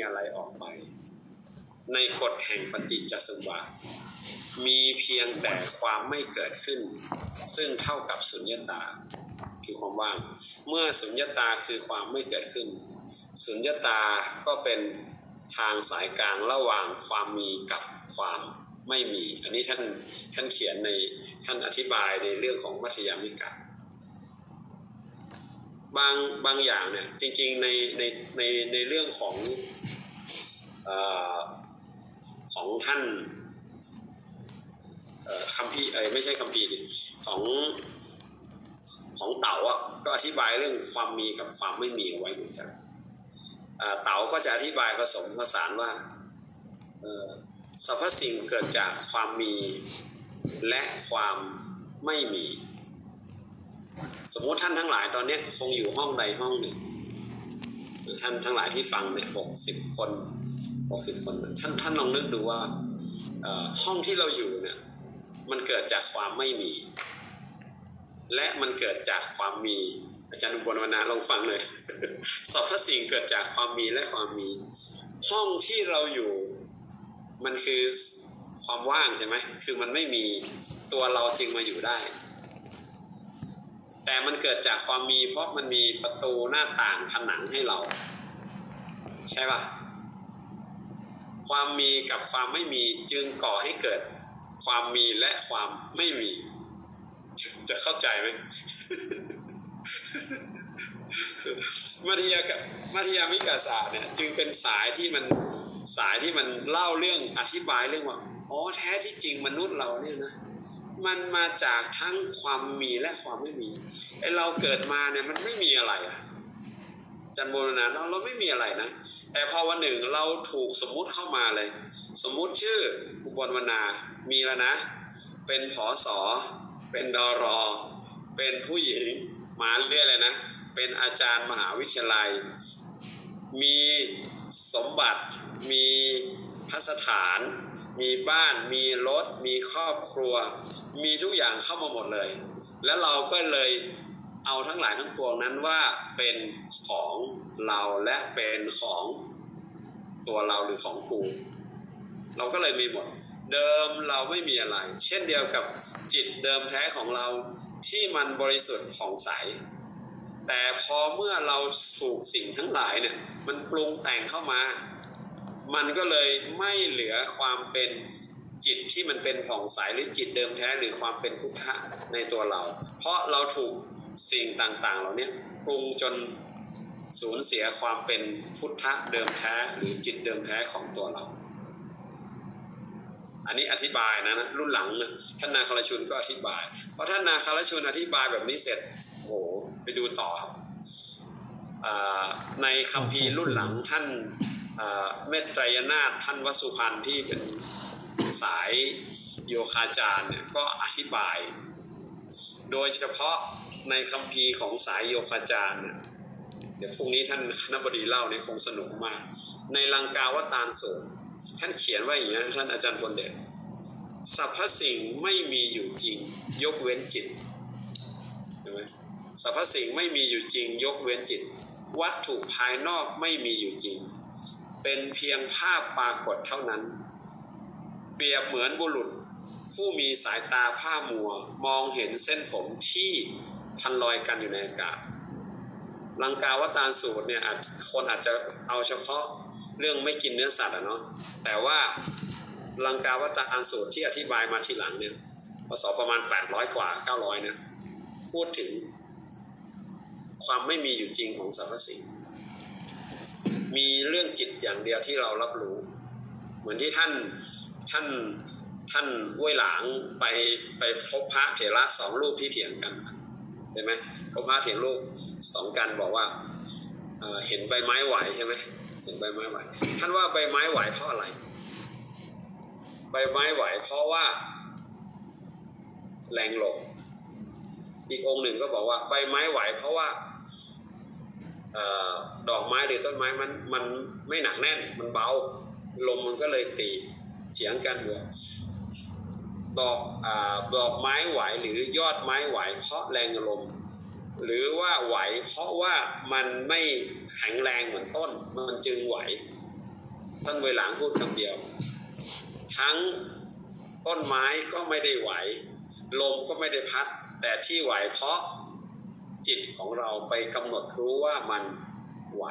อะไรออกไปในกฎแห่งปฏิจจสมุปบาทมีเพียงแต่ความไม่เกิดขึ้นซึ่งเท่ากับสุญญตาคือความว่างเมื่อสุญญตาคือความไม่เกิดขึ้นสุญญตาก็เป็นทางสายกลางระหว่างความมีกับความไม่มีอันนี้ท่านเขียนในท่านอธิบายในเรื่องของมัธยมิกะบางอย่างเนี่ยจริงๆในเรื่องของท่านคัมภีร์ไม่ใช่คัมภีร์ของเต๋าก็อธิบายเรื่องความมีกับความไม่มีไว้เหมือนกันเต๋าก็จะอธิบายผสมผสานว่าสรรพสิ่งเกิดจากความมีและความไม่มีสมมติท่านทั้งหลายตอนนี้คงอยู่ห้องใดห้องหนึ่งท่านทั้งหลายที่ฟังเนี่ย60 คนท่านลองนึกดูว่าห้องที่เราอยู่เนี่ยมันเกิดจากความไม่มีและมันเกิดจากความมีอาจารย์อุบลวรรณลองฟังเลยสรรพสิ่งเกิดจากความมีและความมีห้องที่เราอยู่มันคือความว่างใช่ไหมคือมันไม่มีตัวเราจึงมาอยู่ได้แต่มันเกิดจากความมีเพราะมันมีประตูหน้าต่างผนังให้เราใช่ป่ะความมีกับความไม่มีจึงก่อให้เกิดความมีและความไม่มีจะเข้าใจไหม มัธยมิกศาสตร์เนี่ยจึงเป็นสายที่มันเล่าเรื่องอธิบายเรื่องว่าอ๋อแท้ที่จริงมนุษย์เราเนี่ยนะมันมาจากทั้งความมีและความไม่มีไอเราเกิดมาเนี่ยมันไม่มีอะไรจันโบราณเราไม่มีอะไรนะแต่พอวันหนึ่งเราถูกสมมุติเข้ามาเลยสมมุติชื่ออุบลวรรณามีแล้วนะเป็นผส.เป็นดร.เป็นผู้หญิงมาเรื่อยเลยนะเป็นอาจารย์มหาวิทยาลัยมีสมบัติมีพัสถานมีบ้านมีรถมีครอบครัวมีทุกอย่างเข้ามาหมดเลยแล้วเราก็เลยเอาทั้งหลายทั้งปวงนั้นว่าเป็นของเราและเป็นของตัวเราหรือของกูเราก็เลยมีหมดเดิมเราไม่มีอะไรเช่นเดียวกับจิตเดิมแท้ของเราที่มันบริสุทธิ์ผ่องใสแต่พอเมื่อเราถูกสิ่งทั้งหลายเนี่ยมันปรุงแต่งเข้ามามันก็เลยไม่เหลือความเป็นจิตที่มันเป็นผ่องใสหรือจิตเดิมแท้หรือความเป็นพุทธะในตัวเราเพราะเราถูกสิ่งต่างๆเหล่านี้ปรุงจนสูญเสียความเป็นพุทธะเดิมแท้หรือจิตเดิมแท้ของตัวเราอันนี้อธิบายนะรุ่นหลังนะท่านนาคารชุนก็อธิบายพอท่านนาคารชุนอธิบายแบบนี้เสร็จโอ้ไปดูต่อในคัมภีร์รุ่นหลังท่านเมตไตรยนาถท่านวสุพรรณที่เป็นสายโยคาจารย์เนี่ยก็อธิบายโดยเฉพาะในคัมภีร์ของสายโยคาจารย์เนี่ยเดี๋ยวพรุ่งนี้ท่านคณบดีเล่าเนี่ยคงสนุกมากในลังกาวตารสูตรท่านเขียนว่าอย่างนี้ท่านอาจารย์พลเดชสรรพสิ่งไม่มีอยู่จริงยกเว้นจิตเห็นไหมสรรพสิ่งไม่มีอยู่จริงยกเว้นจิตวัตถุภายนอกไม่มีอยู่จริงเป็นเพียงภาพปรากฏเท่านั้นเปรียบเหมือนบุรุษผู้มีสายตาผ้ามัวมองเห็นเส้นผมที่พันลอยกันอยู่ในอากาศลังกาวตารสูตรเนี่ยคนอาจจะเอาเฉพาะเรื่องไม่กินเนื้อสัตว์เนาะแต่ว่าลังกาวตารสูตรที่อธิบายมาทีหลังเนี่ยพศประมาณ800กว่า900เนี่ยพูดถึงความไม่มีอยู่จริงของสรรพสิ่งมีเรื่องจิตอย่างเดียวที่เรารับรู้เหมือนที่ท่านห้วยหลางไปพบพระเถระ2รูปที่เถียงกันใช่ไหมพบพระเถียงรูป2กันบอกว่าเห็นใบไม้ไหวใช่ไหมเห็นใบไม้ไหวท่านว่าใบไม้ไหวเพราะอะไรใบไม้ไหวเพราะว่าแรงลมอีกองค์หนึ่งก็บอกว่าใบไม้ไหวเพราะว่าดอกไม้หรือต้นไม้มันไม่หนักแน่นมันเบาลมมันก็เลยตีเถียงกันอยู่ดอกไม้ไหวหรือยอดไม้ไหวเพราะแรงลมหรือว่าไหวเพราะว่ามันไม่แข็งแรงเหมือนต้นมันจึงไหวท่านเวหลางพูดคำเดียวทั้งต้นไม้ก็ไม่ได้ไหวลมก็ไม่ได้พัดแต่ที่ไหวเพราะจิตของเราไปกำหนดรู้ว่ามันไหว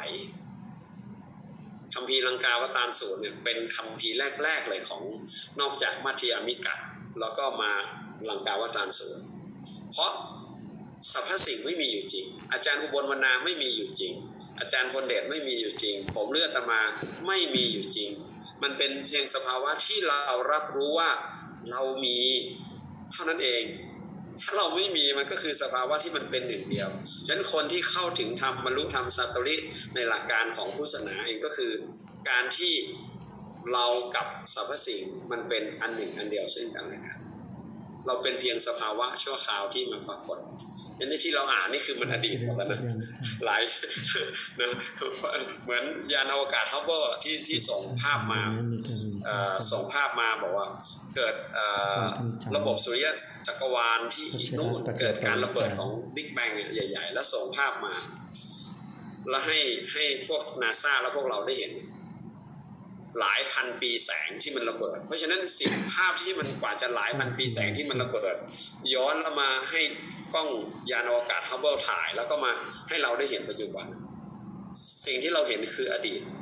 คัมภีร์ลังกาวตารสูตรเนี่ยเป็นคัมภีร์แรกๆเลยของนอกจากมัทธิยามิกะแล้วก็มาลังกาวตารสูตรเพราะสรรพสิ่งไม่มีอยู่จริงอาจารย์อุบลวรรณาไม่มีอยู่จริงอาจารย์พลเดชไม่มีอยู่จริงผมเลือดตมาไม่มีอยู่จริงมันเป็นเพียงสภาวะที่เรารับรู้ว่าเรามีเท่านั้นเองถ้าเราไม่มีมันก็คือสภาวะที่มันเป็นหนึ่งเดียวฉะนั้นคนที่เข้าถึงธรรมบรรลุธรรมสัตตริในหลักการของพุทธศาสนาเองก็คือการที่เรากับสรรพสิ่งมันเป็นอันหนึ่งอันเดียวซึ่งกันและกันเราเป็นเพียงสภาวะชั่วคราวที่มาปรากฏอันนี้ที่เราอ่านนี่คือมันอดีตหมดแล้วนะหลายนะเหมือนยานอวกาศฮับเบิลที่ส่งภาพมาบอกว่าเกิดระบบสุริยะจักรวาลที่นู่นเกิดการระเบิดของบิ๊กแบงใหญ่ๆแล้วส่งภาพมาแล้วให้พวกนาซาและพวกเราได้เห็นหลายพันปีแสงที่มันระเบิดเพราะฉะนั้นสิ่งภาพที่มันกว่าจะหลายพันปีแสงที่มันระเบิดย้อนแล้วมาให้กล้องยานอวกาศฮับเบิลถ่ายแล้วก็มาให้เราได้เห็นปัจจุบันสิ่งที่เราเห็นคืออดีต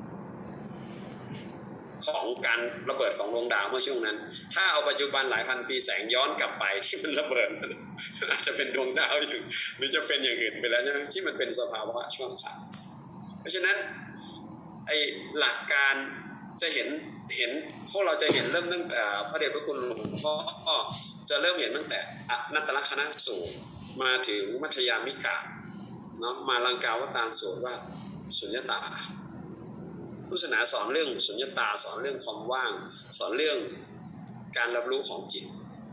ของการระเบิดของดวงดาวเมื่อช่วงนั้นถ้าเอาปัจจุบันหลายพันปีแสงย้อนกลับไปที่มันระเบิดอาจจะเป็นดวงดาวอยู่หรือจะเป็นอย่างอื่นไปแล้วใช่ไหมที่มันเป็นสภาวะชั่วคราวเพราะฉะนั้นไอ้หลักการจะเห็นพวกเราจะเห็นเริ่มตั้งแต่พระเดชพระคุณหลวงพ่อจะเริ่มเห็นตั้งแต่อนัตตลักษณสูตรมาถึงมัทธิยามิกะเนาะมาลังกาวตารสูตรว่าสุญญตาพุทธศาสนาสอนเรื่องสุญญตาสอนเรื่องความว่างสอนเรื่องการรับรู้ของจิต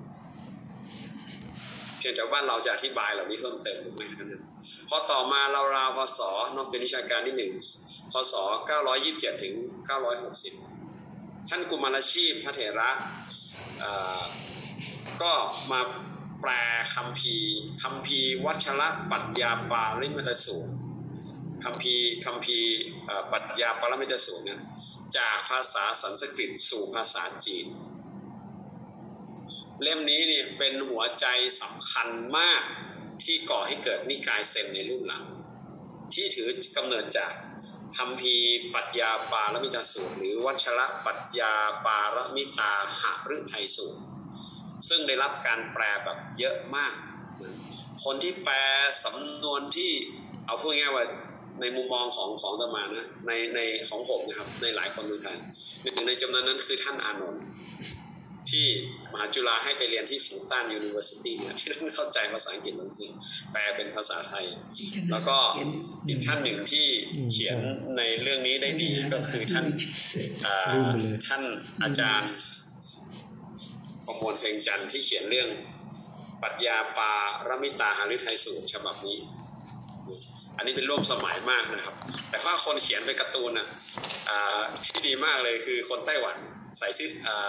เพียงแต่ว่าเราจะอธิบายเหล่านี้เพิ่มเติมหรือไม่นั้นพอต่อมาราวๆพศนอกเป็นวิชาการที่1พศ927ถึง960ท่านกุมารชีพพระเถระก็มาแปลคัมภีร์วัชรปัญญาปาริมิตสูตรคัมภีร์ปัญญาปาริมิตสูตรเนี่ยจากภาษาสันสกฤตสู่ภาษาจีนเล่มนี้เนี่ยเป็นหัวใจสำคัญมากที่ก่อให้เกิดนิกายเซนในรุ่นหลังที่ถือกำเนิดจากคัมภีร์ปัญญาปาริมิตสูตรหรือวัชรปัญญาปาริมิตาหฤทัยสูตรซึ่งได้รับการแปลแบบเยอะมากคนที่แปลสำนวนที่เอาพูดง่ายว่าในมุมมองของอาตมานะในของผมนะครับในหลายคนเหมือนกันหนึ่งในจำนวนนั้นคือท่านอานนท์ที่มหาจุฬาให้ไปเรียนที่ฟูตันยูนิเวอร์ซิตี้เนี่ยที่ท่านเข้าใจภาษาอังกฤษบางสิ่งแปลเป็นภาษาไทยแล้วก็อีกท่านหนึ่งที่เขียนในเรื่องนี้ได้ดีก็คือท่านอาจารย์ประมวลเพ็งจันทร์ที่เขียนเรื่องปรัชญาปารมิตาหฤทัยสูตรฉบับนี้อันนี้เป็นร่วมสมัยมากนะครับแต่ว่าคนเขียนเป็นการ์ตูนนะที่ดีมากเลยคือคนไต้หวันใส่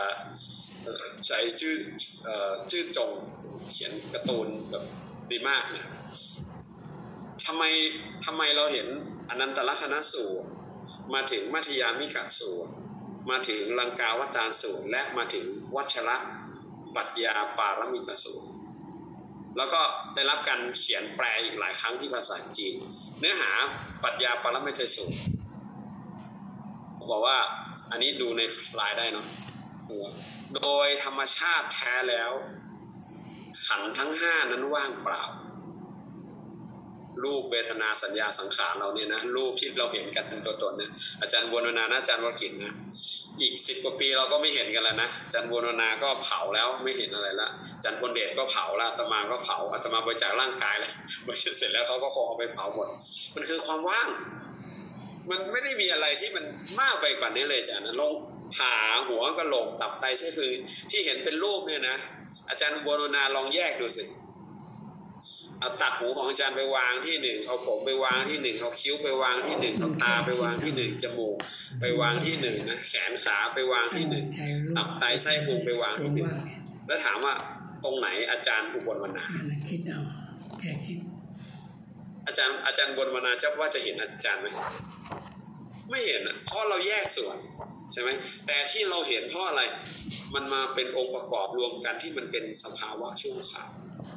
ชื่อจงเขียนการ์ตูนแบบดีมากนะทำไมเราเห็นอนันตลักษณสูตรมาถึงมัทธิยามิกะสูตรมาถึงลังกาวตารสูตรและมาถึงวัชรปัญญาปารมิตสูตรแล้วก็ได้รับการเขียนแปลอีกหลายครั้งที่ภาษาจีนเนื้อหาปัญญาปรมิตสูตรบอกว่าอันนี้ดูในไลน์ได้เนาะโดยธรรมชาติแท้แล้วขันธ์ทั้ง5นั้นว่างเปล่ารูปเวทนาสัญญาสังขารเราเนี่ยนะรูปที่เราเห็นกันเป็นตัวตนนะอาจารย์วนวนาอาจารย์วกิจนะอีก10 กว่าปีเราก็ไม่เห็นกันแล้วนะอาจารย์วนนาก็เผาแล้วไม่เห็นอะไรละอาจารย์พลเดชก็เผาแล้วอาตมาก็เผาอาตมาบริจาคร่างกายเลยบริจาคเสร็จแล้วเขาก็คงเอาไปเผาหมดมันคือความว่างมันไม่ได้มีอะไรที่มันมากไปกว่านี้เลยอาจารย์นะลงผ่าหัวก็ลงตับไตไส้พุงที่เห็นเป็นรูปเนี่ยนะอาจารย์วนนาลองแยกดูสิเอาตัดหูของอาจารย์ไปวางที่1เอาผมไปวางที่1เอาคิ้วไปวางที่1เอาตาไปวางที่1จมูกไปวางที่1นะแขนขาไปวางที่1ตับไตไส้พุงไปวางที่1แล้วถามว่าตรงไหนอาจารย์อุบลวรรณาคิดเอาแค่คิดอาจารย์อุบลวรรณาจะว่าจะเห็นอาจารย์ไหมไม่เห็นอ่ะเพราะเราแยกส่วนช่ไหมแต่ที่เราเห็นเพราะอะไรมันมาเป็นองค์ประกอบรวมกันที่มันเป็นสภาวะชั่วคราว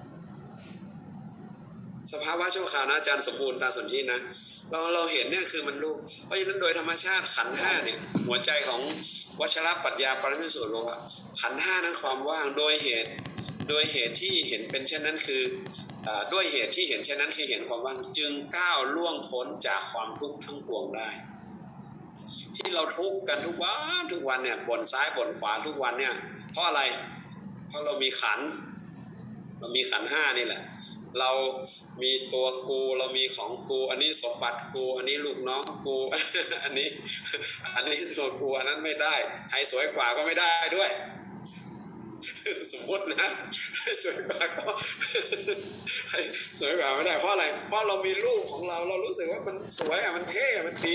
สภาวะชั่วคราวนะอาจารย์สมบูรณ์ตาสนธินะเราเห็นเนี่ยคือมันรูปเพราะฉะนั้นโดยธรรมชาติขันธ์ห้าเนี่ยหัวใจของวชรปรัชญาปรมิสูตรบอกว่าขันธ์ห้านั้นความว่างโดยเหตุที่เห็นเป็นเช่นนั้นคือด้วยเหตุที่เห็นเช่นนั้นคือเห็นความว่างจึงก้าวล่วงพ้นจากความทุกข์ทั้งปวงได้ที่เราทุกข์กันทุกวันเนี่ยบ่นซ้ายบ่นขวาทุกวันเนี่ยเพราะอะไรเพราะเรามีขันธ์ห้านี่แหละเรามีตัวกูเรามีของกูอันนี้สมบัติกูอันนี้ลูกน้องกูอันนี้ตัวกูอันนั้นไม่ได้ใครสวยกว่าก็ไม่ได้ด้วยสมมตินะสวยกว่าก็สวยกว่าไม่ได้เพราะอะไรเพราะเรามีรูปของเรารู้สึกว่ามันสวยมันเท่มันดี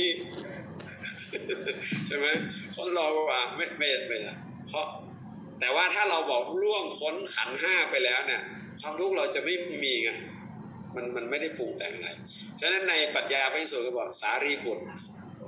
ใช่ไหมคนเราว่าไม่เพราะแต่ว่าถ้าเราบอกล่วงพ้นขันธ์ห้าไปแล้วเนี่ยความทุกข์เราจะไม่มีไงมันไม่ได้ปรุงแต่งอะไรฉะนั้นในปรัชญาพระสูตรก็บอกสารีบุตร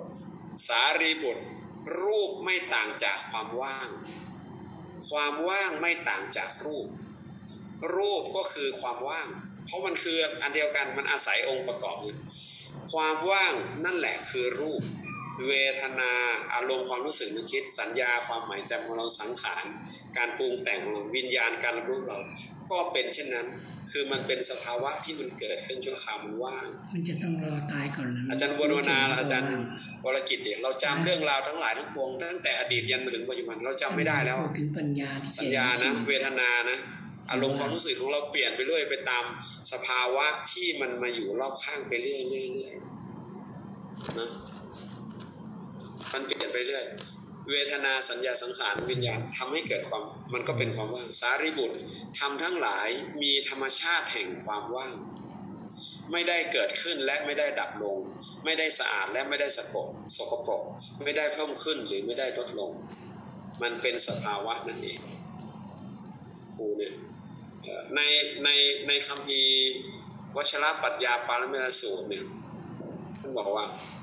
รูปไม่ต่างจากความว่างไม่ต่างจากรูปก็คือความว่างเพราะมันคืออันเดียวกันมันอาศัยองค์ประกอบความว่างนั่นแหละคือรูปเวทนาอารมณ์ความรู้สึกนึกคิดสัญญาความหมายจำของเราสังขารการปรุงแต่งของเราวิญญาณการรับรู้เราก็เป็นเช่นนั้นคือมันเป็นสภาวะที่มันเกิดขึ้นชั่วคราวมันว่างมันจะต้องรอตายก่อนอาจารย์วรนาอาจารย์วรกิจเนี่ยเราจำเรื่องราวทั้งหลายทั้งปวงตั้งแต่อดีตยันมาถึงปัจจุบันเราจำไม่ได้แล้วถึงปัญญาสัญญานะเวทนานะอารมณ์ความรู้สึกของเราเปลี่ยนไปเรื่อยไปตามสภาวะที่มันมาอยู่รอบข้างไปเรื่อยนะมันเปลี่ยนไปเรื่อยเวทนาสัญญาสังขารวิญญาณทำให้เกิดความมันก็เป็นความว่างสารีบุตรทำทั้งหลายมีธรรมชาติแห่งความว่างไม่ได้เกิดขึ้นและไม่ได้ดับลงไม่ได้สะอาดและไม่ได้สกปรกไม่ได้เพิ่มขึ้นหรือไม่ได้ลดลงมันเป็นสภาวะนั่นเองเนี่ยในคัมภีร์วชรปรัชญาปารมิตสูตรเนี่ยท่านบอกว่า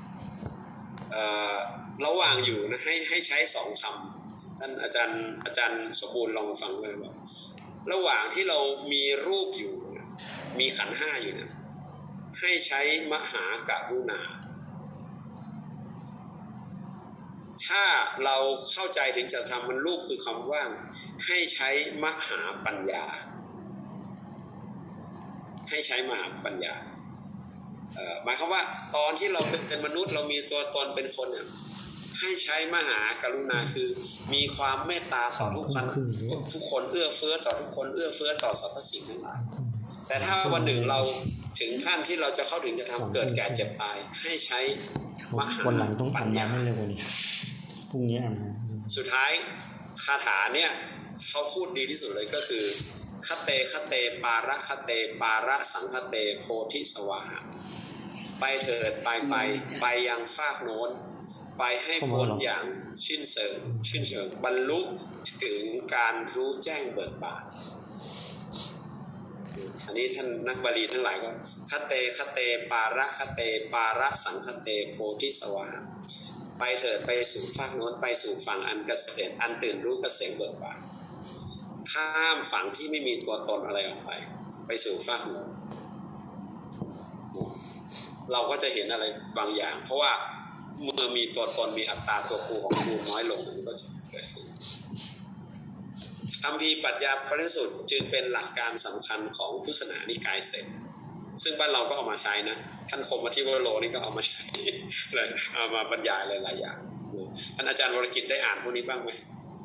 ระหว่างอยู่นะให้ใช้สองคำท่านอาจารย์สมบูรณ์ลองฟังเลยว่าระหว่างที่เรามีรูปอยู่มีขันธ์ห้าอยู่เนี่ยให้ใช้มหากรุณาถ้าเราเข้าใจถึงจะทำมันรูปคือคำว่างให้ใช้มหาปัญญาหมายความว่าตอนที่เราเป็นมนุษย์เรามีตัวตนเป็นคนเนี่ยให้ใช้มหากรุณาคือมีความเมตตาต่อทุกคนเอื้อเฟื้อต่อทุกคนเอื้อเฟื้อต่อสรรพสิ่งทั้งหลายแต่ถ้าวันหนึ่งเราถึงขั้นที่เราจะเข้าถึงจะทำเกิดแก่เจ็บตายให้ใช้มหาปัญญาพรุ่งนี้สุดท้ายคาถาเนี่ยเขาพูดดีที่สุดเลยก็คือคเตปาระคเตปาระสังคเตโพธิสวาหะไปเถิดไปยังฟากโน้นไปให้พ้นอย่างชื่นเชิงบรรลุถึงการรู้แจ้งเบิกบานอันนี้ท่านนักบาลีทั้งหลายก็คเตปาระคเตปาระสังคเตโพธิสวาหะไปเถิดไปสู่ฟากโน้นไปสู่ฝั่งอันเกษมอันตื่นรู้เกษมเบิกบานข้ามฝั่งที่ไม่มีตัวตนอะไรออกไปสู่ฟากโน้นเราก็จะเห็นอะไรบางอย่างเพราะว่าเมื่อมีตัวตนมีอัตตาตัวกูของกูน้อยลงมันก็จะเกิดขึ้นคัมภีร์ปรัชญาปริสุทธิ์จึงเป็นหลักการสำคัญของพุทธศาสนานิกายเซนซึ่งบ้านเราก็เอามาใช้นะท่านคมอธิวโรนี่ก็เอามาใช้เลยเอามาบรรยายหลายๆอย่างท่านอาจารย์วรกิจได้อ่านพวกนี้บ้างไหม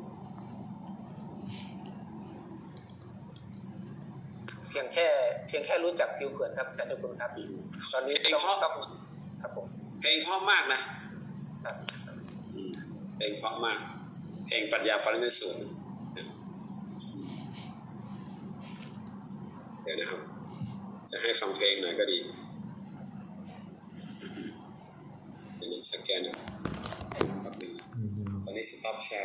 เพียงแค่รู้จักผิวเผินครับอาจารย์ทุกคนครับตอนนี้ต้องครับผมเพลงเพราะมากนะเพลงเพราะมากเพลงปรัชญาปรมิสูตรเดี๋ยวนะครับจะให้ฟังเพลงหน่อยก็ดีเดี๋ยวสักแค่นึงตอนนี้สต็อปแชร์